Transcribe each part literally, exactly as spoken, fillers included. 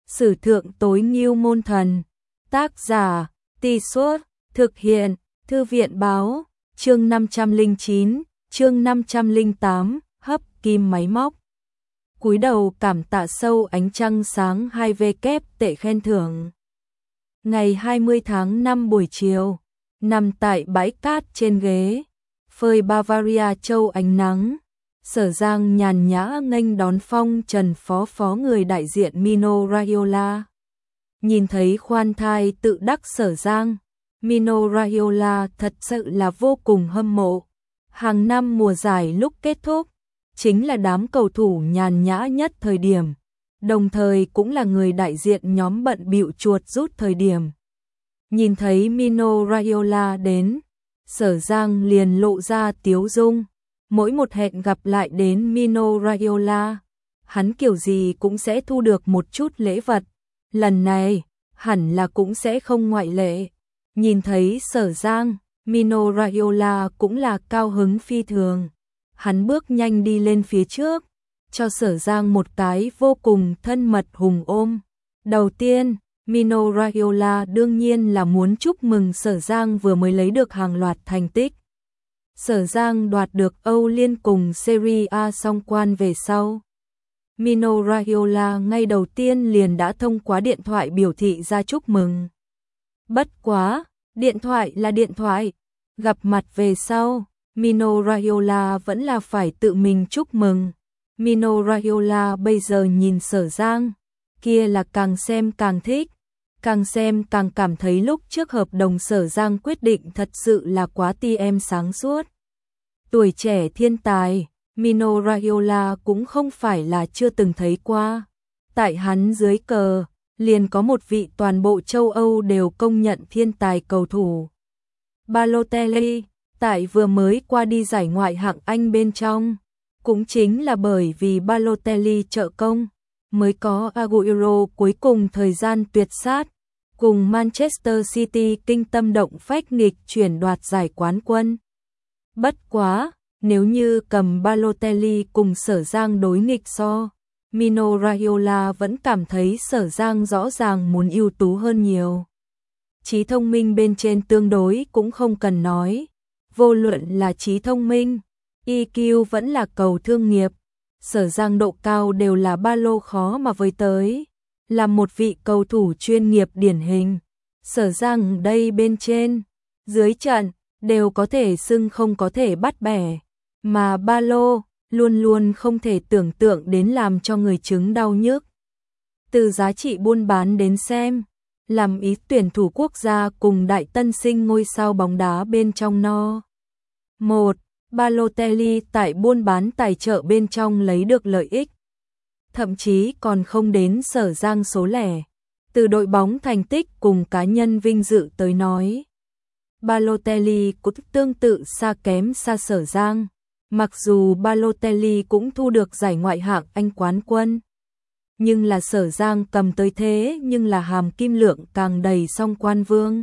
Sử thượng tối ngưu môn thần. Tác giả, Tì Suốt, thực hiện, Thư viện báo, chương năm trăm lẻ chín, chương năm trăm lẻ tám, hấp kim máy móc. Cúi đầu cảm tạ sâu ánh trăng sáng hai v kép tệ khen thưởng. Ngày hai mươi tháng năm buổi chiều, nằm tại bãi cát trên ghế, phơi Bavaria châu ánh nắng, Sở Giang nhàn nhã nghênh đón phong trần phó phó người đại diện Mino Raiola. Nhìn thấy khoan thai tự đắc Sở Giang, Mino Raiola thật sự là vô cùng hâm mộ. Hàng năm mùa giải lúc kết thúc, chính là đám cầu thủ nhàn nhã nhất thời điểm, đồng thời cũng là người đại diện nhóm bận bịu chuột rút thời điểm. Nhìn thấy Mino Raiola đến, Sở Giang liền lộ ra tiếu dung. Mỗi một hẹn gặp lại đến Mino Raiola, hắn kiểu gì cũng sẽ thu được một chút lễ vật. Lần này, hẳn là cũng sẽ không ngoại lệ. Nhìn thấy Sở Giang, Mino Raiola cũng là cao hứng phi thường. Hắn bước nhanh đi lên phía trước, cho Sở Giang một cái vô cùng thân mật hùng ôm. Đầu tiên, Mino Raiola đương nhiên là muốn chúc mừng Sở Giang vừa mới lấy được hàng loạt thành tích. Sở Giang đoạt được Âu Liên cùng Serie A song quan về sau. Mino Raiola ngay đầu tiên liền đã thông qua điện thoại biểu thị ra chúc mừng. Bất quá, điện thoại là điện thoại, gặp mặt về sau, Mino Raiola vẫn là phải tự mình chúc mừng. Mino Raiola bây giờ nhìn Sở Giang, kia là càng xem càng thích, càng xem càng cảm thấy lúc trước hợp đồng Sở Giang quyết định thật sự là quá ti em sáng suốt. Tuổi trẻ thiên tài, Mino Raiola cũng không phải là chưa từng thấy qua. Tại hắn dưới cờ, liền có một vị toàn bộ châu Âu đều công nhận thiên tài cầu thủ. Balotelli, tại vừa mới qua đi giải ngoại hạng Anh bên trong, cũng chính là bởi vì Balotelli trợ công, mới có Agüero cuối cùng thời gian tuyệt sát, cùng Manchester City kinh tâm động phách nghịch chuyển đoạt giải quán quân. Bất quá, nếu như cầm Balotelli cùng Sở Giang đối nghịch so, Mino Raiola vẫn cảm thấy Sở Giang rõ ràng muốn ưu tú hơn nhiều. Trí thông minh bên trên tương đối cũng không cần nói, vô luận là trí thông minh, i kiu vẫn là cầu thương nghiệp, Sở Giang độ cao đều là ba lô khó mà với tới, là một vị cầu thủ chuyên nghiệp điển hình. Sở Giang đây bên trên, dưới trận, đều có thể xưng không có thể bắt bẻ, mà ba lô luôn luôn không thể tưởng tượng đến làm cho người chứng đau nhức. Từ giá trị buôn bán đến xem, làm ý tuyển thủ quốc gia cùng đại tân sinh ngôi sao bóng đá bên trong no. một. Balotelli tại buôn bán tài trợ bên trong lấy được lợi ích, thậm chí còn không đến Sở Giang số lẻ. Từ đội bóng thành tích cùng cá nhân vinh dự tới nói, Balotelli cũng tương tự xa kém xa Sở Giang. Mặc dù Balotelli cũng thu được giải ngoại hạng Anh quán quân, nhưng là Sở Giang cầm tới thế nhưng là hàm kim lượng càng đầy song quan vương.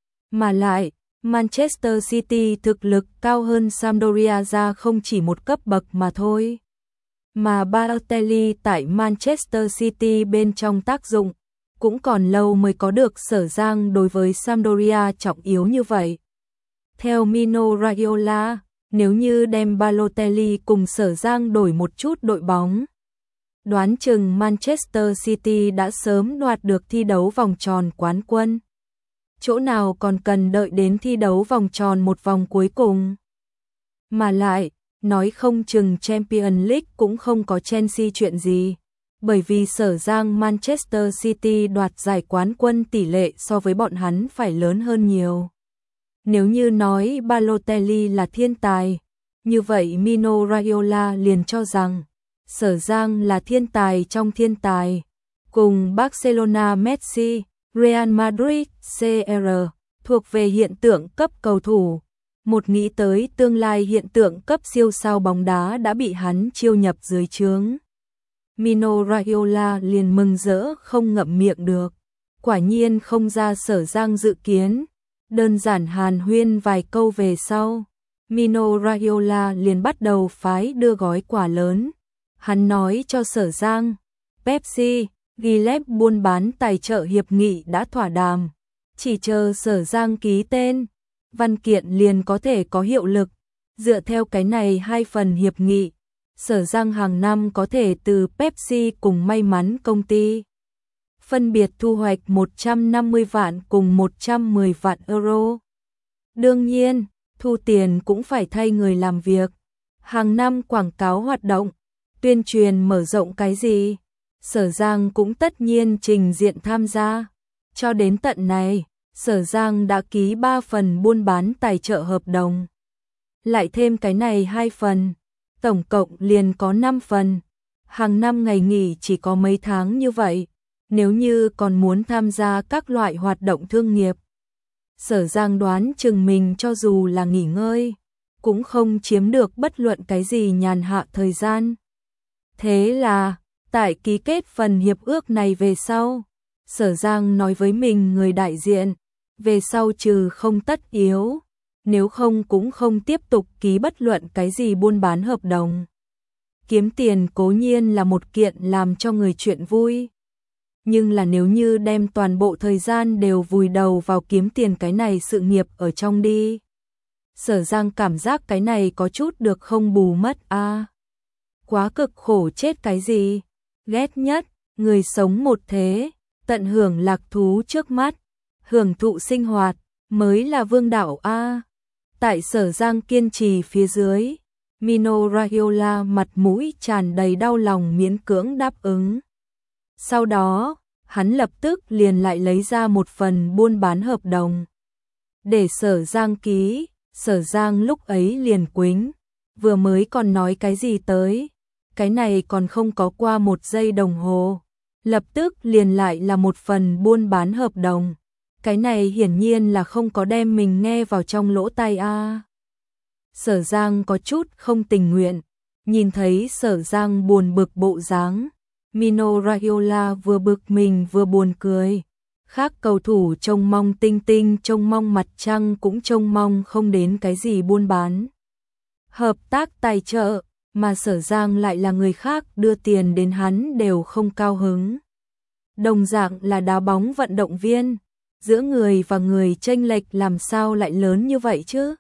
Mà lại, Manchester City thực lực cao hơn Sampdoria ra không chỉ một cấp bậc mà thôi. Mà Balotelli tại Manchester City bên trong tác dụng, cũng còn lâu mới có được Sở Giang đối với Sampdoria trọng yếu như vậy. Theo Mino Raiola, nếu như đem Balotelli cùng Sở Giang đổi một chút đội bóng, đoán chừng Manchester City đã sớm đoạt được thi đấu vòng tròn quán quân. Chỗ nào còn cần đợi đến thi đấu vòng tròn một vòng cuối cùng. Mà lại, nói không chừng Champions League cũng không có Chelsea chuyện gì, bởi vì Sở Giang Manchester City đoạt giải quán quân tỷ lệ so với bọn hắn phải lớn hơn nhiều. Nếu như nói Balotelli là thiên tài, như vậy Mino Raiola liền cho rằng Sở Giang là thiên tài trong thiên tài, cùng Barcelona Messi, Real Madrid xê rờ thuộc về hiện tượng cấp cầu thủ. Một nghĩ tới tương lai hiện tượng cấp siêu sao bóng đá đã bị hắn chiêu nhập dưới trướng, Mino Raiola liền mừng rỡ không ngậm miệng được. Quả nhiên không ra Sở Giang dự kiến. Đơn giản hàn huyên vài câu về sau, Mino Raiola liền bắt đầu phái đưa gói quà lớn. Hắn nói cho Sở Giang, Pepsi, ghi chép buôn bán tài trợ hiệp nghị đã thỏa đàm, chỉ chờ Sở Giang ký tên, văn kiện liền có thể có hiệu lực. Dựa theo cái này hai phần hiệp nghị, Sở Giang hàng năm có thể từ Pepsi cùng May mắn công ty phân biệt thu hoạch một trăm năm mươi vạn cùng một trăm mười vạn euro. Đương nhiên, thu tiền cũng phải thay người làm việc. Hàng năm quảng cáo hoạt động, tuyên truyền mở rộng cái gì, Sở Giang cũng tất nhiên trình diện tham gia. Cho đến tận này, Sở Giang đã ký ba phần buôn bán tài trợ hợp đồng. Lại thêm cái này hai phần, tổng cộng liền có năm phần. Hàng năm ngày nghỉ chỉ có mấy tháng như vậy, nếu như còn muốn tham gia các loại hoạt động thương nghiệp, Sở Giang đoán chừng mình cho dù là nghỉ ngơi, cũng không chiếm được bất luận cái gì nhàn hạ thời gian. Thế là, tại ký kết phần hiệp ước này về sau, Sở Giang nói với mình người đại diện, về sau trừ không tất yếu, nếu không cũng không tiếp tục ký bất luận cái gì buôn bán hợp đồng. Kiếm tiền cố nhiên là một kiện làm cho người chuyện vui, nhưng là nếu như đem toàn bộ thời gian đều vùi đầu vào kiếm tiền cái này sự nghiệp ở trong đi, Sở Giang cảm giác cái này có chút được không bù mất a. À, quá cực khổ chết cái gì, ghét nhất, người sống một thế, tận hưởng lạc thú trước mắt, hưởng thụ sinh hoạt, mới là vương đạo a. À, tại Sở Giang kiên trì phía dưới, Mino Raiola mặt mũi tràn đầy đau lòng miễn cưỡng đáp ứng. Sau đó, hắn lập tức liền lại lấy ra một phần buôn bán hợp đồng để Sở Giang ký. Sở Giang lúc ấy liền quính, vừa mới còn nói cái gì tới, cái này còn không có qua một giây đồng hồ, lập tức liền lại là một phần buôn bán hợp đồng. Cái này hiển nhiên là không có đem mình nghe vào trong lỗ tai a. À, Sở Giang có chút không tình nguyện, nhìn thấy Sở Giang buồn bực bộ dáng, Mino Raiola vừa bực mình vừa buồn cười. Khác cầu thủ trông mong tinh tinh, trông mong mặt trăng cũng trông mong không đến cái gì buôn bán hợp tác tài trợ, mà Sở Giang lại là người khác đưa tiền đến hắn đều không cao hứng. Đồng dạng là đá bóng vận động viên, giữa người và người chênh lệch làm sao lại lớn như vậy chứ?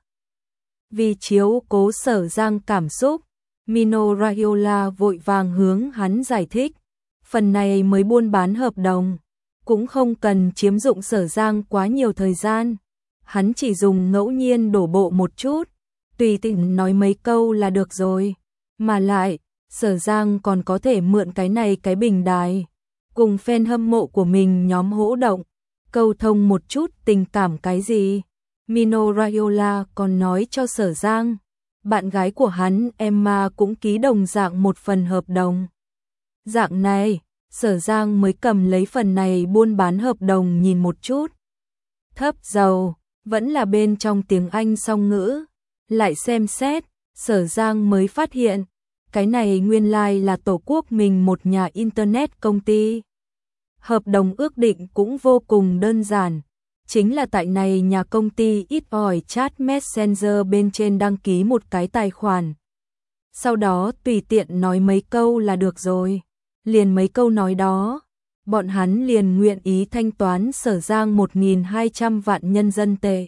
Vì chiếu cố Sở Giang cảm xúc, Mino Raiola vội vàng hướng hắn giải thích, phần này mới buôn bán hợp đồng, cũng không cần chiếm dụng Sở Giang quá nhiều thời gian, hắn chỉ dùng ngẫu nhiên đổ bộ một chút, tùy tiện nói mấy câu là được rồi, mà lại, Sở Giang còn có thể mượn cái này cái bình đài, cùng fan hâm mộ của mình nhóm hỗ động, câu thông một chút tình cảm cái gì. Mino Raiola còn nói cho Sở Giang, bạn gái của hắn Emma cũng ký đồng dạng một phần hợp đồng. Dạng này, Sở Giang mới cầm lấy phần này buôn bán hợp đồng nhìn một chút. Thấp dầu, vẫn là bên trong tiếng Anh song ngữ. Lại xem xét, Sở Giang mới phát hiện, cái này nguyên lai like là tổ quốc mình một nhà internet công ty. Hợp đồng ước định cũng vô cùng đơn giản, chính là tại này nhà công ty ít ỏi chat messenger bên trên đăng ký một cái tài khoản. Sau đó tùy tiện nói mấy câu là được rồi. Liền mấy câu nói đó, bọn hắn liền nguyện ý thanh toán Sở Giang một nghìn hai trăm vạn nhân dân tệ.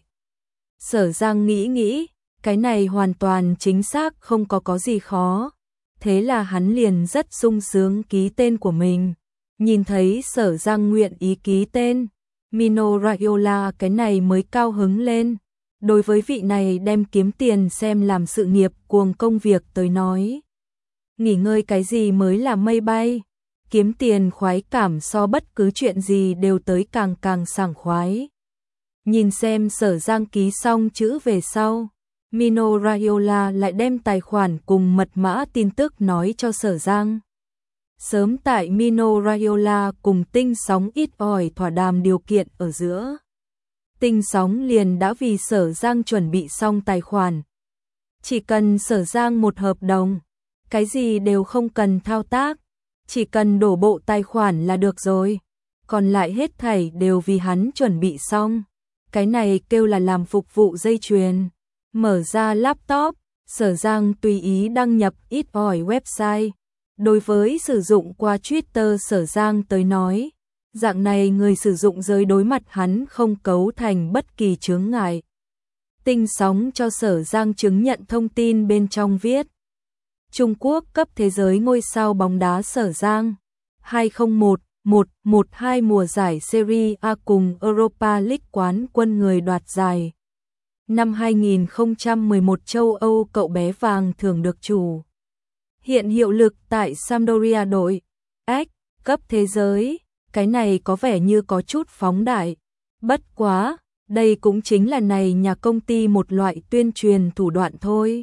Sở Giang nghĩ nghĩ, cái này hoàn toàn chính xác không có có gì khó. Thế là hắn liền rất sung sướng ký tên của mình. Nhìn thấy Sở Giang nguyện ý ký tên, Mino Raiola cái này mới cao hứng lên. Đối với vị này đem kiếm tiền xem làm sự nghiệp cuồng công việc tới nói, nghỉ ngơi cái gì mới là mây bay. Kiếm tiền khoái cảm so bất cứ chuyện gì đều tới càng càng sảng khoái. Nhìn xem Sở Giang ký xong chữ về sau, Mino Raiola lại đem tài khoản cùng mật mã tin tức nói cho Sở Giang. Sớm tại Mino Raiola cùng Tinh Sóng ít ỏi thỏa đàm điều kiện ở giữa, Tinh Sóng liền đã vì Sở Giang chuẩn bị xong tài khoản. Chỉ cần Sở Giang một hợp đồng, cái gì đều không cần thao tác, chỉ cần đổ bộ tài khoản là được rồi, còn lại hết thảy đều vì hắn chuẩn bị xong. Cái này kêu là làm phục vụ dây chuyền. Mở ra laptop, Sở Giang tùy ý đăng nhập ít ỏi website, Đối với sử dụng qua Twitter Sở Giang tới nói, dạng này người sử dụng giới đối mặt hắn không cấu thành bất kỳ chướng ngại. Tinh sóng cho Sở Giang chứng nhận thông tin bên trong viết. Trung Quốc cấp thế giới ngôi sao bóng đá Sở Giang hai không một một một hai mùa giải Serie A cùng Europa League quán quân người đoạt giải. Năm hai nghìn không trăm mười một châu Âu cậu bé vàng thường được chủ. Hiện hiệu lực tại Sampdoria đội X cấp thế giới, cái này có vẻ như có chút phóng đại. Bất quá, đây cũng chính là này nhà công ty một loại tuyên truyền thủ đoạn thôi.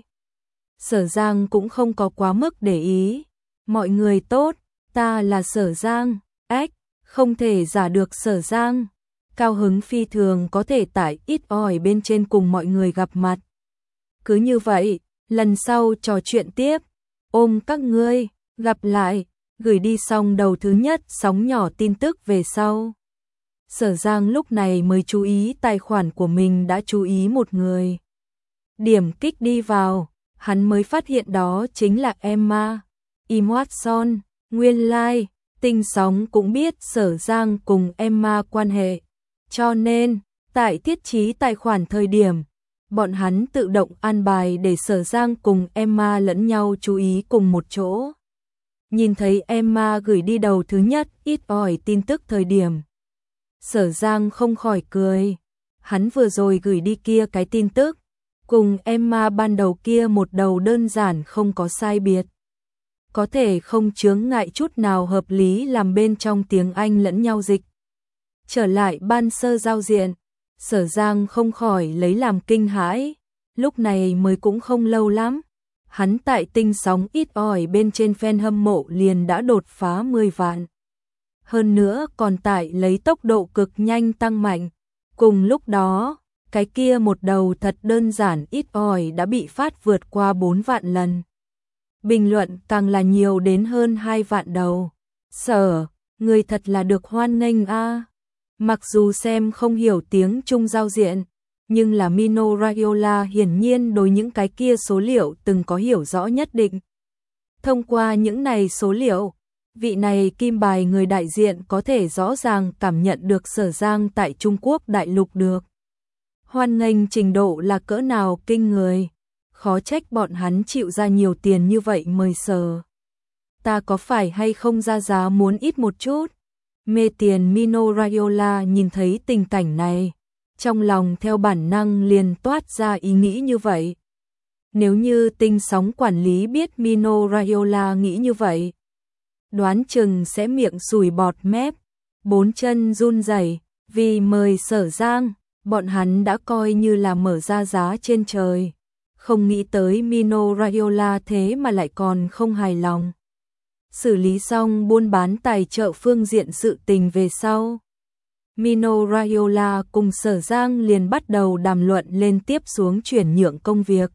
Sở Giang cũng không có quá mức để ý. Mọi người tốt, ta là Sở Giang, X, không thể giả được Sở Giang. Cao hứng phi thường có thể tải ít ỏi bên trên cùng mọi người gặp mặt. Cứ như vậy, lần sau trò chuyện tiếp, ôm các ngươi, gặp lại, gửi đi xong đầu thứ nhất sóng nhỏ tin tức về sau. Sở Giang lúc này mới chú ý tài khoản của mình đã chú ý một người. Điểm kích đi vào, hắn mới phát hiện đó chính là Emma E. Watson, nguyên lai, like, Tinh sóng cũng biết Sở Giang cùng Emma quan hệ. Cho nên, tại thiết trí tài khoản thời điểm, bọn hắn tự động an bài để Sở Giang cùng Emma lẫn nhau chú ý cùng một chỗ. Nhìn thấy Emma gửi đi đầu thứ nhất ít ỏi tin tức thời điểm. Sở Giang không khỏi cười. Hắn vừa rồi gửi đi kia cái tin tức, cùng Emma ban đầu kia một đầu đơn giản không có sai biệt. Có thể không chướng ngại chút nào hợp lý làm bên trong tiếng Anh lẫn nhau dịch. Trở lại ban sơ giao diện, Sở Giang không khỏi lấy làm kinh hãi, lúc này mới cũng không lâu lắm. Hắn tại Tinh sóng ít ỏi bên trên fan hâm mộ liền đã đột phá mười vạn. Hơn nữa còn tại lấy tốc độ cực nhanh tăng mạnh. Cùng lúc đó, cái kia một đầu thật đơn giản ít ỏi đã bị phát vượt qua bốn vạn lần. Bình luận càng là nhiều đến hơn hai vạn đầu. Sở, người thật là được hoan nghênh a. Mặc dù xem không hiểu tiếng Trung giao diện, nhưng là Mino Raiola hiển nhiên đối những cái kia số liệu từng có hiểu rõ nhất định. Thông qua những này số liệu, vị này kim bài người đại diện có thể rõ ràng cảm nhận được Sở Giang tại Trung Quốc đại lục được. Hoan nghênh trình độ là cỡ nào kinh người, khó trách bọn hắn chịu ra nhiều tiền như vậy mời Sở. Ta có phải hay không ra giá muốn ít một chút? Mê tiền Mino Raiola nhìn thấy tình cảnh này, trong lòng theo bản năng liền toát ra ý nghĩ như vậy. Nếu như Tinh sóng quản lý biết Mino Raiola nghĩ như vậy, đoán chừng sẽ miệng sùi bọt mép, bốn chân run rẩy, vì mời Sở Giang, bọn hắn đã coi như là mở ra giá trên trời. Không nghĩ tới Mino Raiola thế mà lại còn không hài lòng. Xử lý xong buôn bán tài trợ phương diện sự tình về sau, Mino Raiola cùng Sở Giang liền bắt đầu đàm luận lên tiếp xuống chuyển nhượng công việc.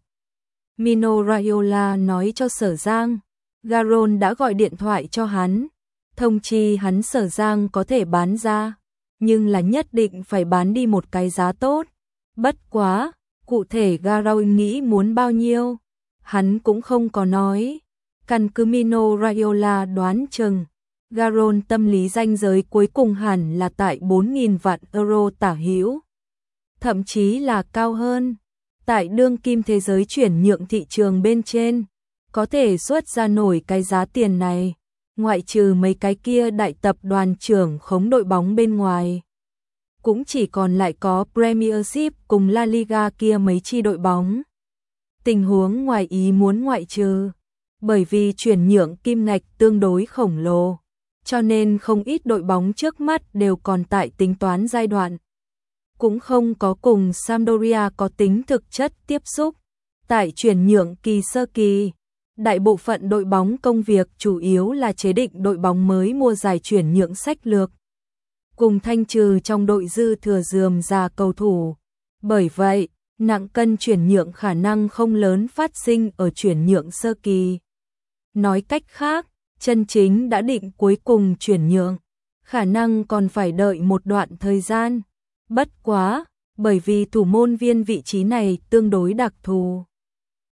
Mino Raiola nói cho Sở Giang, Garon đã gọi điện thoại cho hắn, thông chi hắn Sở Giang có thể bán ra, nhưng là nhất định phải bán đi một cái giá tốt. Bất quá, cụ thể Garon nghĩ muốn bao nhiêu, hắn cũng không có nói. Căn cứ Mino Raiola đoán chừng, Garon tâm lý ranh giới cuối cùng hẳn là tại bốn nghìn vạn euro tả hữu, thậm chí là cao hơn. Tại đương kim thế giới chuyển nhượng thị trường bên trên, có thể xuất ra nổi cái giá tiền này, ngoại trừ mấy cái kia đại tập đoàn trưởng khống đội bóng bên ngoài. Cũng chỉ còn lại có Premiership cùng La Liga kia mấy chi đội bóng. Tình huống ngoài ý muốn ngoại trừ, bởi vì chuyển nhượng kim ngạch tương đối khổng lồ, cho nên không ít đội bóng trước mắt đều còn tại tính toán giai đoạn. Cũng không có cùng Sampdoria có tính thực chất tiếp xúc. Tại chuyển nhượng kỳ sơ kỳ, đại bộ phận đội bóng công việc chủ yếu là chế định đội bóng mới mùa giải chuyển nhượng sách lược, cùng thanh trừ trong đội dư thừa rườm rà cầu thủ. Bởi vậy, nặng cân chuyển nhượng khả năng không lớn phát sinh ở chuyển nhượng sơ kỳ. Nói cách khác, chân chính đã định cuối cùng chuyển nhượng, khả năng còn phải đợi một đoạn thời gian. Bất quá, bởi vì thủ môn viên vị trí này tương đối đặc thù,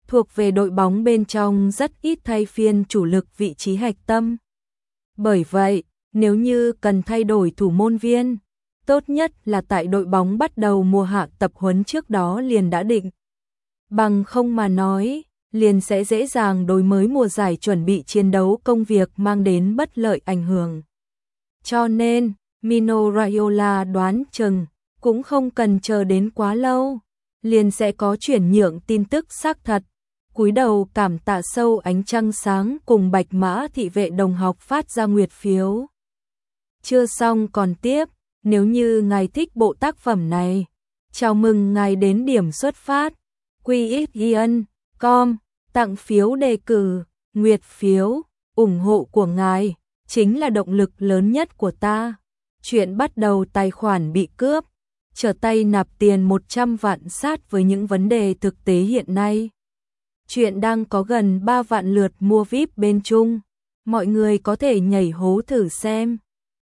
thuộc về đội bóng bên trong rất ít thay phiên chủ lực vị trí hạch tâm. Bởi vậy, nếu như cần thay đổi thủ môn viên, tốt nhất là tại đội bóng bắt đầu mùa hạ tập huấn trước đó liền đã định. Bằng không mà nói, liền sẽ dễ dàng đối mới mùa giải chuẩn bị chiến đấu công việc mang đến bất lợi ảnh hưởng. Cho nên, Mino Raiola đoán chừng, cũng không cần chờ đến quá lâu, liền sẽ có chuyển nhượng tin tức xác thật. Cúi đầu cảm tạ sâu ánh trăng sáng cùng Bạch Mã thị vệ đồng học phát ra nguyệt phiếu. Chưa xong còn tiếp, nếu như ngài thích bộ tác phẩm này, chào mừng ngài đến điểm xuất phát, quy ích ian chấm com, tặng phiếu đề cử, nguyệt phiếu, ủng hộ của ngài, chính là động lực lớn nhất của ta. Chuyện bắt đầu tài khoản bị cướp, trở tay nạp tiền một trăm vạn sát với những vấn đề thực tế hiện nay. Chuyện đang có gần ba vạn lượt mua vi ai pi bên Trung, mọi người có thể nhảy hố thử xem.